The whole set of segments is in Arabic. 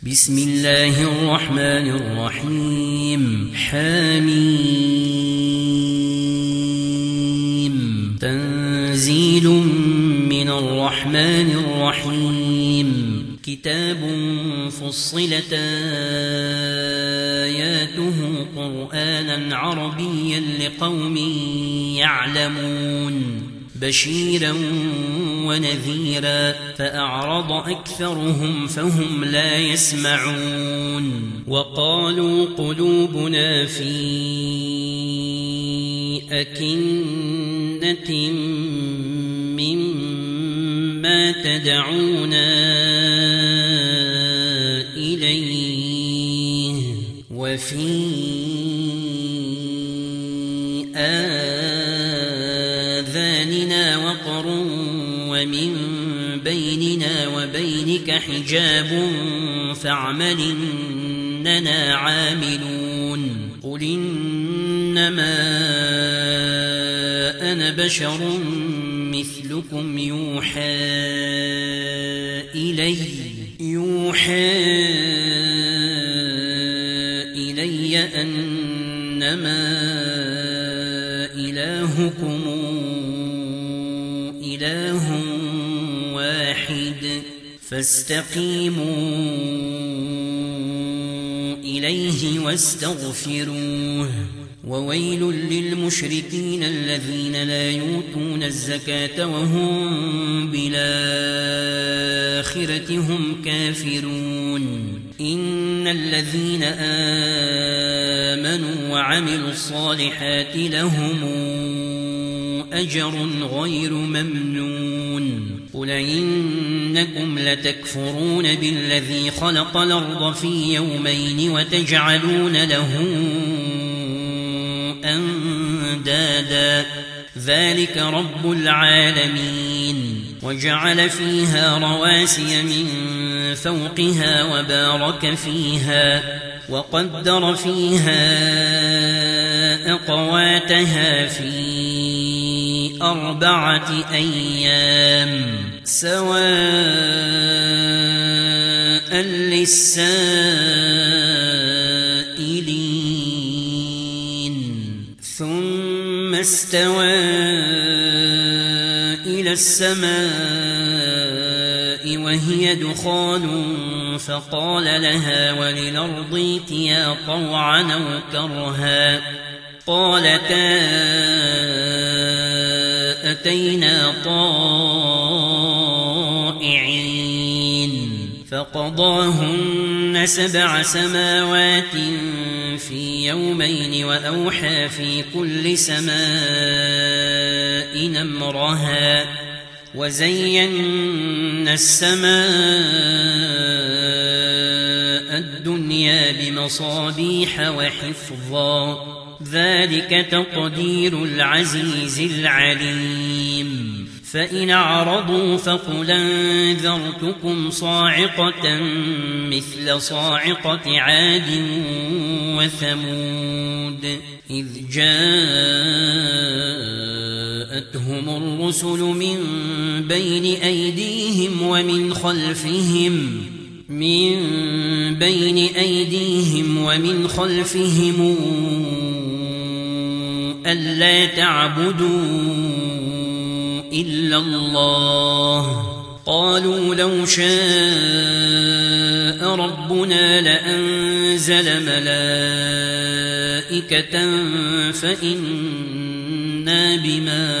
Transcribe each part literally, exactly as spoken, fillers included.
بسم الله الرحمن الرحيم. حميم. تنزيل من الرحمن الرحيم. كتاب فصلت آياته قرآنا عربيا لقوم يعلمون بشيرا ونذيرا فأعرض أكثرهم فهم لا يسمعون. وقالوا قلوبنا في أكنة مما تدعونا إليه وفي آذاننا وقر ومن بيننا وبينك حجاب فاعمل إننا عاملون. قل إنما أنا بشر مثلكم يوحى إلي يوحى إلي أنما إلهكم إله واحد فاستقيموا إليه واستغفروه. وويل للمشركين الذين لا يؤتون الزكاة وهم بالآخرة هم كافرون. إن الذين آمنوا وعملوا الصالحات لهم أجر غير ممنون. قل إنكم لتكفرون بالذي خلق الأرض في يومين وتجعلون له أندادا ذلك رب العالمين. وجعل فيها رواسي من فوقها وبارك فيها وقدر فيها أقواتها في أربعة أيام سواء للسائلين. ثم استوى إلى السماء وهي دخان فقال لها وللأرض ائتيا طوعا أو كرها قالتا أتينا طائعين. فقضاهن سبع سماوات في يومين وأوحى في كل سماء أمرها وزينا السماء الدنيا بمصابيح وحفظا ذلك تقدير العزيز العليم. فإن أعرضوا فقل أنذرتكم صاعقة مثل صاعقة عاد وثمود إذ جاءتهم الرسل من بين أيديهم ومن خلفهم من بين أيديهم ومن خلفهم ألا تعبدوا إلا الله. قالوا لو شاء ربنا لأنزل ملائكة فإنا بما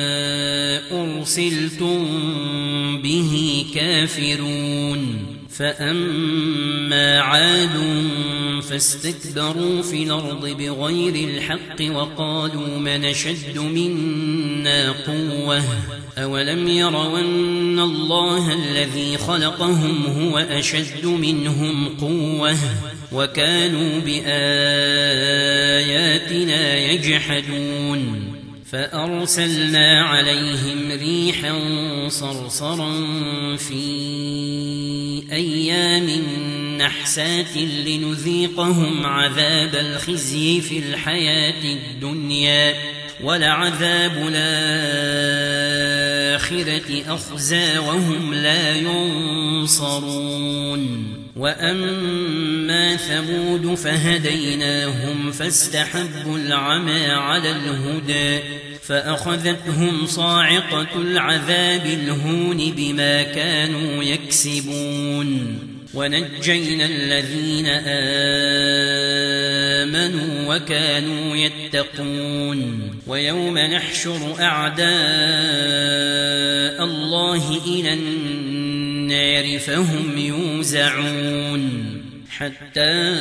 أرسلتم به كافرون. فأما عاد فاستكبروا في الأرض بغير الحق وقالوا من أشد منا قوة أولم يروا أن الله الذي خلقهم هو أشد منهم قوة وكانوا بآياتنا يجحدون. فأرسلنا عليهم ريحا صرصرا في أيام نحسات لنذيقهم عذاب الخزي في الحياة الدنيا ولعذاب الآخرة أخزى وهم لا ينصرون. وأما ثمود فهديناهم فاستحبوا العمى على الهدى فأخذتهم صاعقة العذاب الهون بما كانوا يكسبون ونجينا الذين آمنوا وكانوا يتقون ويوم نحشر أعداء الله إلى النار فهم يوزعون حتى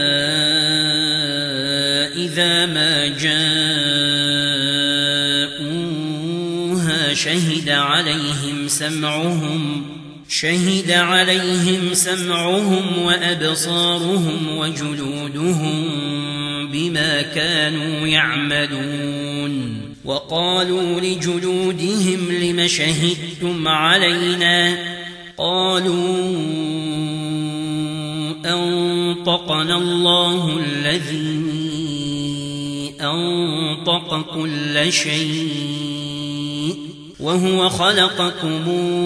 إذا ما جاءوها شهد عليهم سمعهم شهد عليهم سمعهم وأبصارهم وجلودهم بما كانوا يعملون وقالوا لجلودهم لم شهدتم علينا قالوا أنطقنا الله الذي أنطق كل شيء وهو خلقكم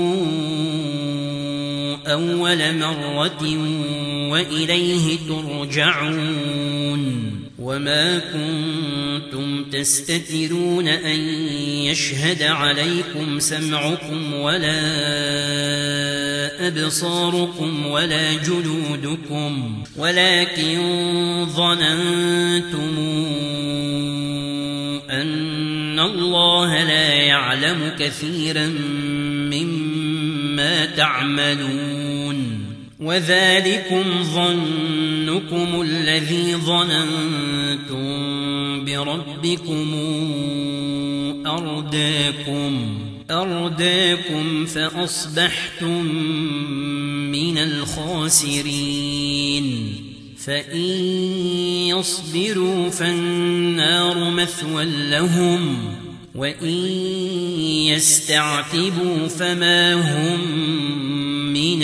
أول مرة وإليه ترجعون وما كنتم تستترون أن يشهد عليكم سمعكم ولا أبصاركم ولا جلودكم ولكن ظننتم أن الله لا يعلم كثيرا مما تعملون وذلكم ظنكم الذي ظننتم بربكم أرداكم أرداكم فأصبحتم من الخاسرين فإن يصبروا فالنار مثوى لهم وإن يستعتبوا فما هم من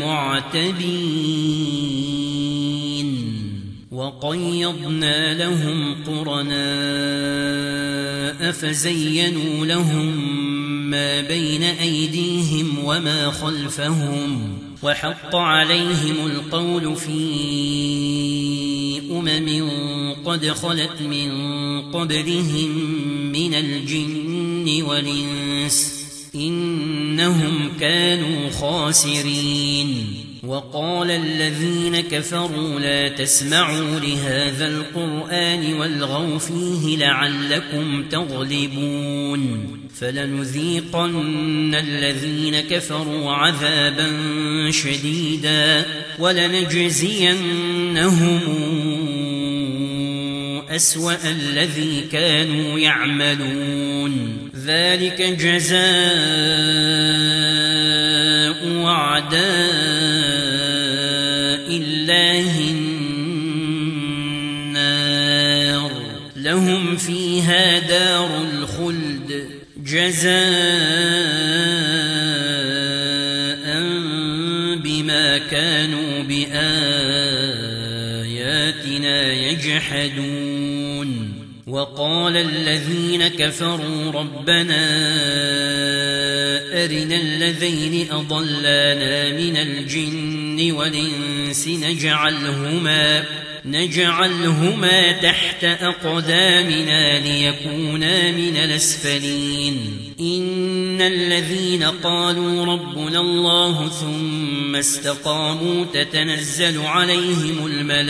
المعتبين وقيضنا لهم قرناء فزينوا لهم ما بين أيديهم وما خلفهم وحق عليهم القول في أمم قد خلت من قبلهم من الجن والإنس إنهم كانوا خاسرين وقال الذين كفروا لا تسمعوا لهذا القرآن والغوا فيه لعلكم تغلبون فلنذيقن الذين كفروا عذابا شديدا ولنجزينهم أسوأ الذي كانوا يعملون ذلك جزاء أعداء الله النار لهم فيها دار الخلد جزاء بما كانوا بآياتنا يجحدون وقال الذين كفروا ربنا أرنا الذين أضلانا من الجن والإنس نجعلهما نجعلهما تحت أقدامنا ليكونا من الأسفلين إن الذين قالوا ربنا الله ثم استقاموا تتنزل عليهم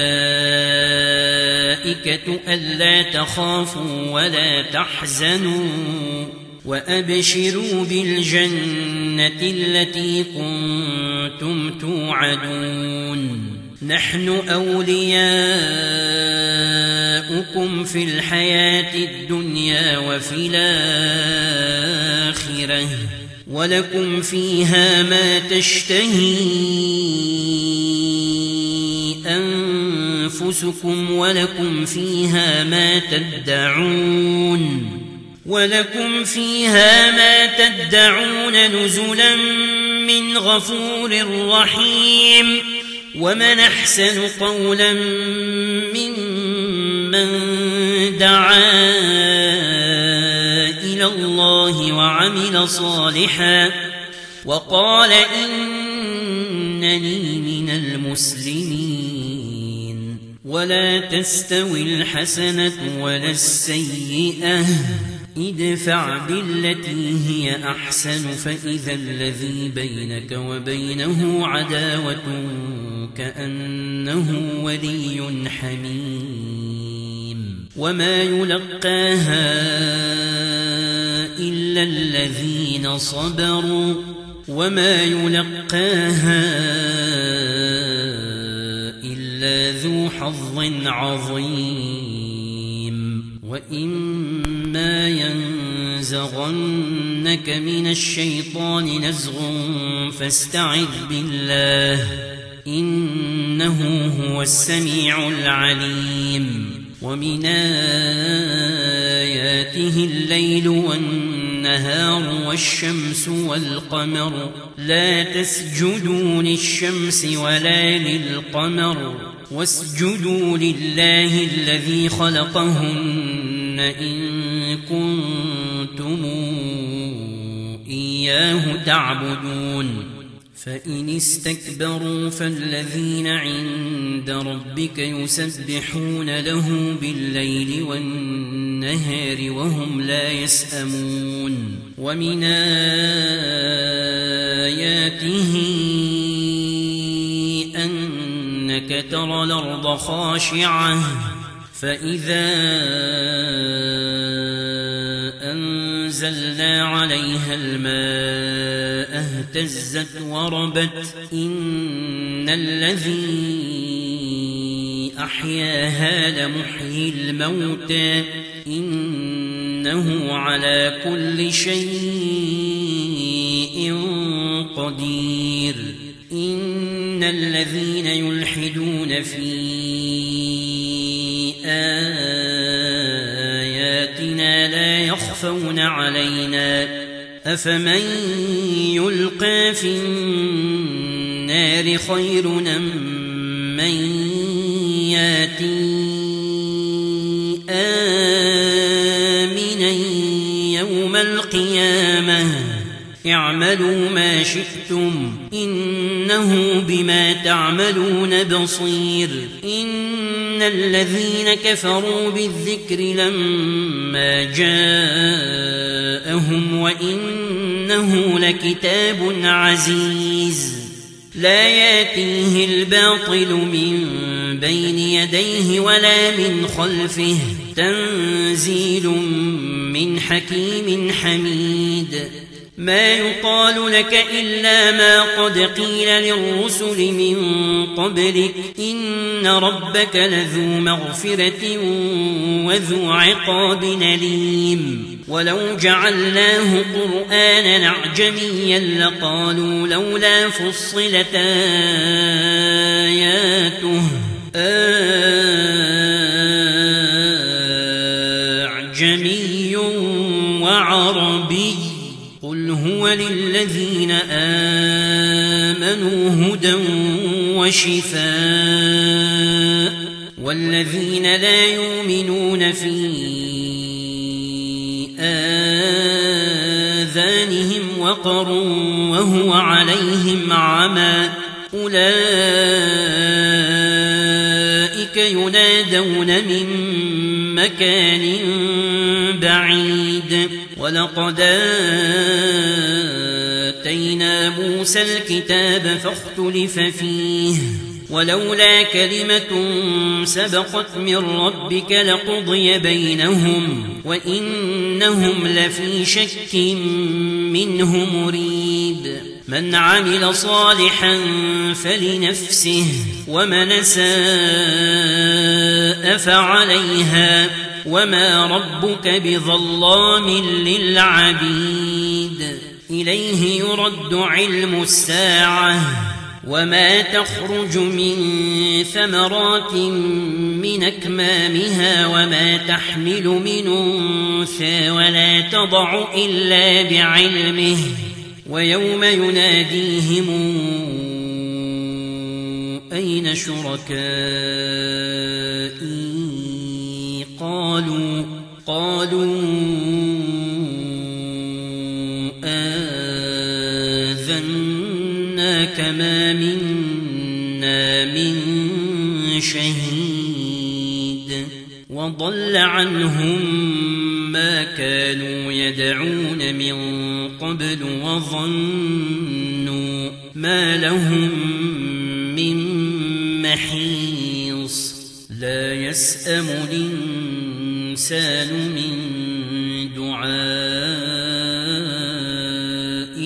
الملائكة ألا تخافوا ولا تحزنوا وأبشروا بالجنة التي كنتم توعدون نحن أولياؤكم في الحياة الدنيا وفي الآخرة ولكم فيها ما تشتهي أنفسكم ولكم فيها ما تدعون ولكم فيها ما تدعون نزلا من غفور رحيم ومن أحسن قولا ممن دعا إلى الله وعمل صالحا وقال إنني من المسلمين المسلمين ولا تستوي الحسنة ولا السيئة ادفع بالتي هي أحسن فإذا الذي بينك وبينه عداوة كأنه ولي حميم وما يلقاها إلا الذين صبروا وما يلقاها إلا ذو حظ عظيم وإما ينزغنك من الشيطان نزغ فاستعذ بالله إنه هو السميع العليم ومن آياته الليل والنهار والشمس والقمر لا تسجدوا للشمس ولا للقمر واسجدوا لله الذي خلقهن إن كنتم إياه تعبدون فإن استكبروا فالذين عند ربك يسبحون له بالليل والنهار وهم لا يسأمون ومن آياته أنك ترى الأرض خاشعة فإذا أنزلنا عليها الماء اهتزت وربت إن الذي أحياها لمحيي الموتى إنه على كل شيء قدير إن الذين يلحدون في آياتنا لا يخفون علينا أفمن يلقى في النار خير أم من ياتي آمنا يوم القيامة اعملوا ما شئتم إنه بما تعملون بصير إن الذين كفروا بالذكر لما جاءهم وإنه لكتاب عزيز لا ياتيه الباطل من بين يديه ولا من خلفه تنزيل من حكيم حميد ما يقال لك إلا ما قد قيل للرسل من قبلك إن ربك لذو مغفرة وذو عقاب أليم ولو جعلناه قرآنا أعجميا لقالوا لولا فصلت آياته أعجمي وعربي قل هو للذين آمنوا هدى وشفاء والذين لا يؤمنون في آذانهم وقر وهو عليهم عمى أولئك ينادون من مكان بعيد ولقد آتينا موسى الكتاب فاختلف فيه ولولا كلمة سبقت من ربك لقضي بينهم وإنهم لفي شك منه مريب من عمل صالحا فلنفسه ومن أساء فعليها وما ربك بظلام للعبيد إليه يرد علم الساعة وما تخرج من ثمرات من أكمامها وما تحمل من أنثى ولا تضع إلا بعلمه ويوم يناديهم أين شركائي قالوا قالوا آذناك ما منا شهيد وضل عنهم ما كانوا يدعون من قبل وظنوا ما لهم من محيص لا يسأم الإنسان من دعاء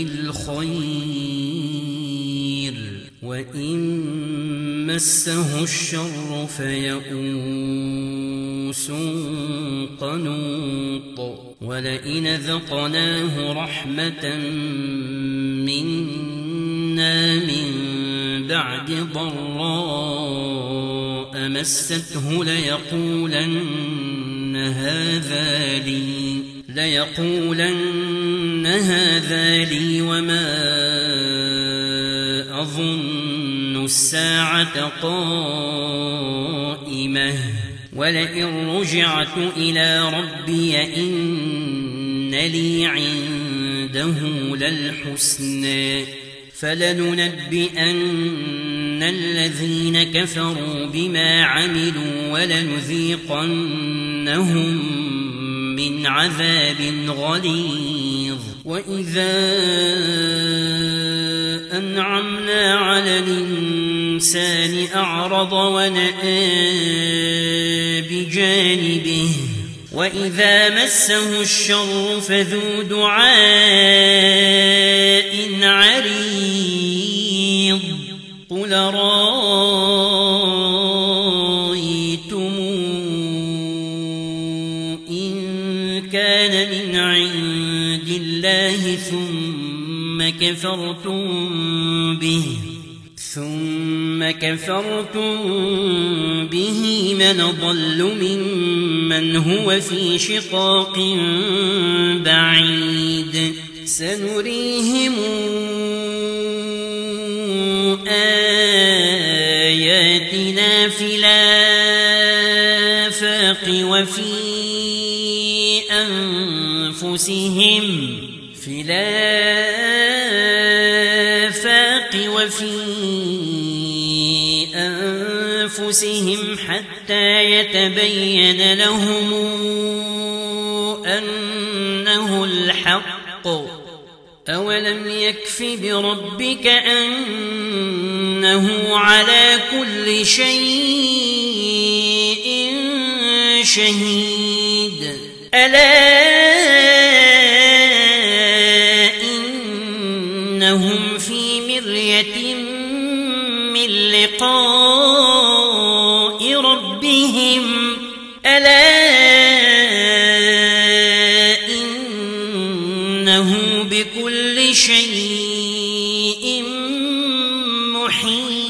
الخير وإن مسه الشر فيئوس قنوط ولئن ذقناه رحمة منا من بعد ضراء مسته ليقولن هذا لي ليقولن هذا لي وما أظن الساعة قائمة ولئن رجعت إلى ربي إن لي عنده للحسنى فلننبئن الذين كفروا بما عملوا ولنذيقنهم من عذاب غليظ وإذا أنعمنا على الإنسان أعرض ونأى بجانبه وإذا مسه الشر فذو دعاء عريض قل رأيتم إن كان من عند الله ثم كفرتم به ثم كفرتم به من ضل ممن هو في شقاق بعيد سنريهم آياتنا في الآفاق وفي أنفسهم في الآفاق وفي أنفسهم حتى يتبين لهم أنه الحق أولم يكف بربك أنه على كل شيء شهيد ألا إنهم في مرية من لقاء ربهم ألا إنه بكل شيء محيط